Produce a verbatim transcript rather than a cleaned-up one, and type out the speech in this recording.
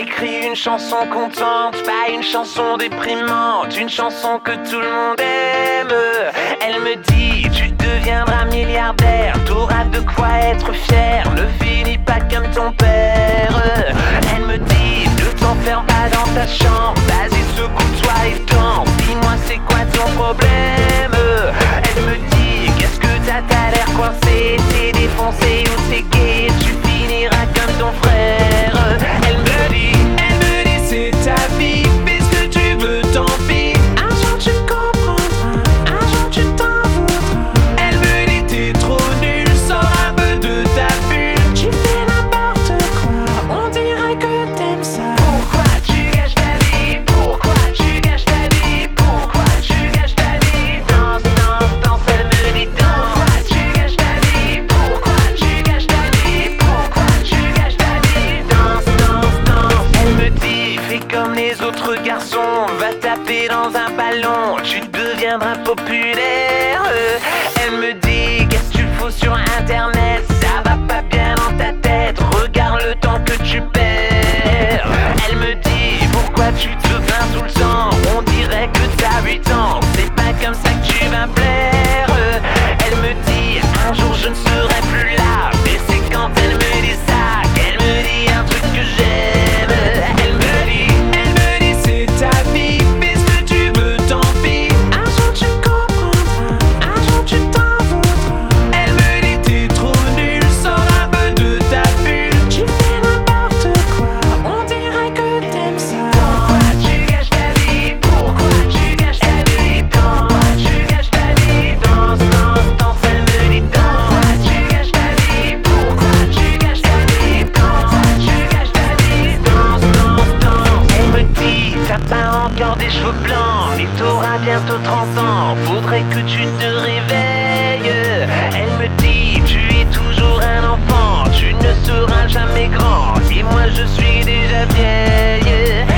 écrit une chanson contente, pas une chanson déprimante, une chanson que tout le monde aime. Elle me dit, tu deviendras milliardaire, t'auras de quoi être fier, ne finis pas comme ton père. Elle me dit, ne t'enferme pas dans ta chambre, vas-y secoue-toi et danse, dis-moi c'est quoi ton problème. Elle me dit, qu'est-ce que t'as, t'as l'air coincé, t'es défoncé ou t'es gay, tu finiras comme ton frère. Elle me dit, elle me dit c'est ta vie, fais ce que tu veux, tant pis. Un jour tu comprendras, un jour tu t'en voudras. Elle me dit t'es trop nul, sors un peu de ta bulle. Tu fais n'importe quoi, on dirait que t'aimes ça. Pourquoi tu gâches ta vie, pourquoi tu gâches ta vie, pourquoi tu gâches ta vie. Danse, danse, danse, elle me dit danse. Pourquoi tu gâches ta vie, pourquoi tu gâches ta vie, pourquoi tu gâches ta vie. Danse, danse, danse. Elle me dit, fais comme les autres garçons, va taper dans un ballon, tu deviendras populaire. Elle me dit, qu'est-ce que tu fous sur internet, ça va pas bien dans ta tête, regarde le temps que tu perds. Elle me dit, pourquoi tu te plains tout le temps, on dirait que t'as huit ans, c'est pas comme ça que tu vas plaire. Elle me dit, un jour je ne serai plus là, mais c'est quand elle me dit ça qu'elle me dit un truc que j'aime. Elle me dit, elle me dit c'est ta vie, fais ce que tu veux, tant pis. Un jour tu comprendras, un jour tu t'en voudras. Elle me dit t'es trop nul, sors un peu de ta bulle. Tu fais n'importe quoi, on dirait que t'aimes ça. Pourquoi tu gâches ta vie, pourquoi tu gâches ta vie, pourquoi tu gâches ta vie. Danse, danse, danse, elle me dit danse. Pourquoi tu gâches ta vie, pourquoi tu gâches ta vie, pourquoi tu gâches ta vie. Danse, danse, danse. Elle me dit, t'as pas encore des cheveux blancs, mais t'auras bientôt trente ans, faudrait que tu te réveilles. Elle me dit, tu es toujours un enfant, tu ne seras jamais grand, et moi je suis déjà vieille.